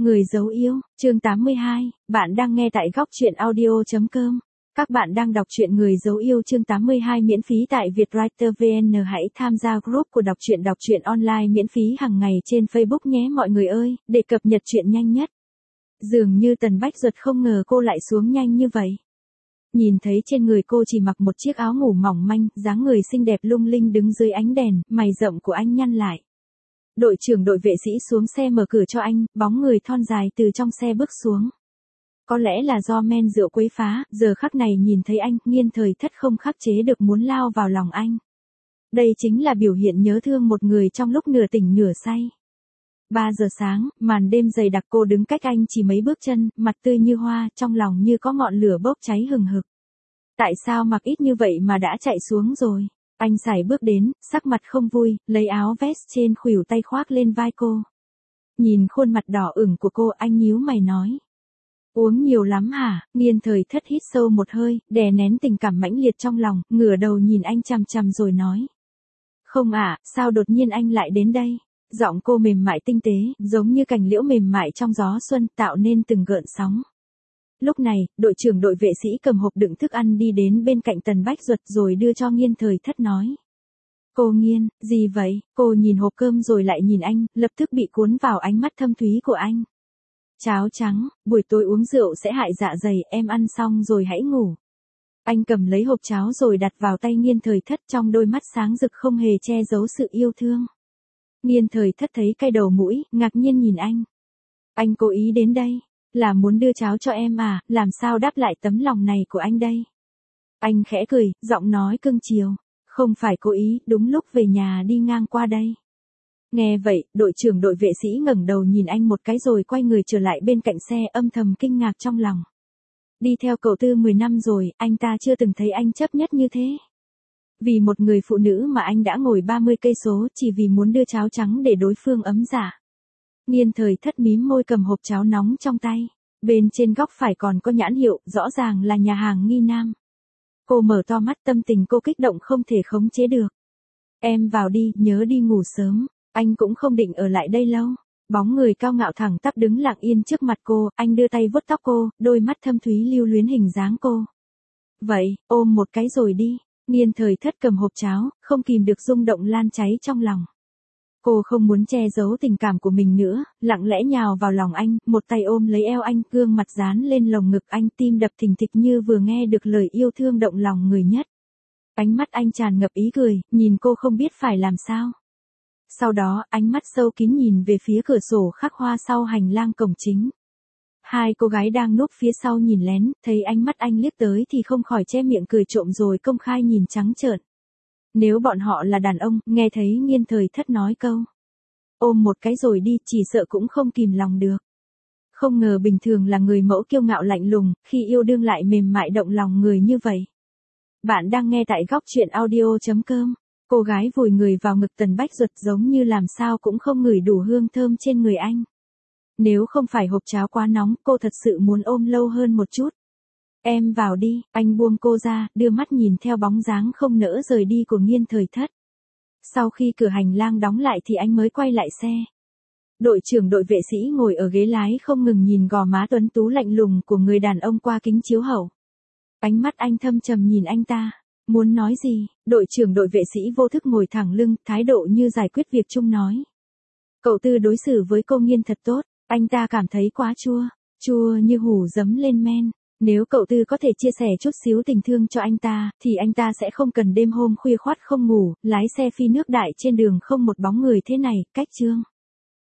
Người dấu yêu, chương 82, bạn đang nghe tại góc truyện audio.com. Các bạn đang đọc truyện Người dấu yêu chương 82 miễn phí tại Vietwriter VN. Hãy tham gia group của đọc truyện online miễn phí hàng ngày trên Facebook nhé mọi người ơi, để cập nhật truyện nhanh nhất. Dường như Tần Bách Duật không ngờ cô lại xuống nhanh như vậy. Nhìn thấy trên người cô chỉ mặc một chiếc áo ngủ mỏng manh, dáng người xinh đẹp lung linh đứng dưới ánh đèn, mày rậm của anh nhăn lại. Đội trưởng đội vệ sĩ xuống xe mở cửa cho anh, bóng người thon dài từ trong xe bước xuống. Có lẽ là do men rượu quấy phá, giờ khắc này nhìn thấy anh, Nghiên Thời Thất không khắc chế được muốn lao vào lòng anh. Đây chính là biểu hiện nhớ thương một người trong lúc nửa tỉnh nửa say. 3 giờ sáng, màn đêm dày đặc, cô đứng cách anh chỉ mấy bước chân, mặt tươi như hoa, trong lòng như có ngọn lửa bốc cháy hừng hực. Tại sao mặc ít như vậy mà đã chạy xuống rồi? Anh sải bước đến, sắc mặt không vui, lấy áo vest trên khuỷu tay khoác lên vai cô. Nhìn khuôn mặt đỏ ửng của cô, anh nhíu mày nói. Uống nhiều lắm hả? Nghiên Thời Thất hít sâu một hơi, đè nén tình cảm mãnh liệt trong lòng, ngửa đầu nhìn anh chằm chằm rồi nói. Không ạ, sao đột nhiên anh lại đến đây? Giọng cô mềm mại tinh tế, giống như cành liễu mềm mại trong gió xuân, tạo nên từng gợn sóng. Lúc này, đội trưởng đội vệ sĩ cầm hộp đựng thức ăn đi đến bên cạnh Tần Bách Duật rồi đưa cho Nghiên Thời Thất nói. Cô Nghiên, gì vậy? Cô nhìn hộp cơm rồi lại nhìn anh, lập tức bị cuốn vào ánh mắt thâm thúy của anh. Cháo trắng, buổi tối uống rượu sẽ hại dạ dày, em ăn xong rồi hãy ngủ. Anh cầm lấy hộp cháo rồi đặt vào tay Nghiên Thời Thất, trong đôi mắt sáng rực không hề che giấu sự yêu thương. Nghiên Thời Thất thấy cay đầu mũi, ngạc nhiên nhìn anh. Anh cố ý đến đây. Là muốn đưa cháo cho em à, làm sao đáp lại tấm lòng này của anh đây? Anh khẽ cười, giọng nói cưng chiều. Không phải cố ý, đúng lúc về nhà đi ngang qua đây. Nghe vậy, đội trưởng đội vệ sĩ ngẩng đầu nhìn anh một cái rồi quay người trở lại bên cạnh xe, âm thầm kinh ngạc trong lòng. Đi theo cậu Tư 10 năm rồi, anh ta chưa từng thấy anh chấp nhất như thế. Vì một người phụ nữ mà anh đã ngồi 30 cây số chỉ vì muốn đưa cháo trắng để đối phương ấm dạ. Nghiên Thời Thất mím môi cầm hộp cháo nóng trong tay. Bên trên góc phải còn có nhãn hiệu, rõ ràng là nhà hàng Nghi Nam. Cô mở to mắt, tâm tình cô kích động không thể khống chế được. Em vào đi, nhớ đi ngủ sớm. Anh cũng không định ở lại đây lâu. Bóng người cao ngạo thẳng tắp đứng lặng yên trước mặt cô, anh đưa tay vuốt tóc cô, đôi mắt thâm thúy lưu luyến hình dáng cô. Vậy, ôm một cái rồi đi. Nghiên Thời Thất cầm hộp cháo, không kìm được rung động lan cháy trong lòng. Cô không muốn che giấu tình cảm của mình nữa, lặng lẽ nhào vào lòng anh, một tay ôm lấy eo anh, gương mặt dán lên lồng ngực anh, tim đập thình thịch như vừa nghe được lời yêu thương động lòng người nhất. Ánh mắt anh tràn ngập ý cười, nhìn cô không biết phải làm sao. Sau đó, ánh mắt sâu kín nhìn về phía cửa sổ khắc hoa sau hành lang cổng chính. Hai cô gái đang núp phía sau nhìn lén, thấy ánh mắt anh liếc tới thì không khỏi che miệng cười trộm rồi công khai nhìn trắng trợn. Nếu bọn họ là đàn ông, nghe thấy Nghiên Thời Thất nói câu ôm một cái rồi đi, chỉ sợ cũng không kìm lòng được. Không ngờ bình thường là người mẫu kiêu ngạo lạnh lùng, khi yêu đương lại mềm mại động lòng người như vậy. Bạn đang nghe tại góc truyện audio.com. Cô gái vùi người vào ngực Tần Bách Duật giống như làm sao cũng không ngửi đủ hương thơm trên người anh. Nếu không phải hộp cháo quá nóng, cô thật sự muốn ôm lâu hơn một chút. Em vào đi, anh buông cô ra, đưa mắt nhìn theo bóng dáng không nỡ rời đi của Nghiên Thời Thất. Sau khi cửa hành lang đóng lại thì anh mới quay lại xe. Đội trưởng đội vệ sĩ ngồi ở ghế lái không ngừng nhìn gò má tuấn tú lạnh lùng của người đàn ông qua kính chiếu hậu. Ánh mắt anh thâm trầm nhìn anh ta. Muốn nói gì? Đội trưởng đội vệ sĩ vô thức ngồi thẳng lưng, thái độ như giải quyết việc chung nói. Cậu Tư đối xử với cô Nghiên thật tốt, anh ta cảm thấy quá chua, chua như hủ giấm lên men. Nếu cậu Tư có thể chia sẻ chút xíu tình thương cho anh ta, thì anh ta sẽ không cần đêm hôm khuya khoắt không ngủ, lái xe phi nước đại trên đường không một bóng người thế này, cách chương.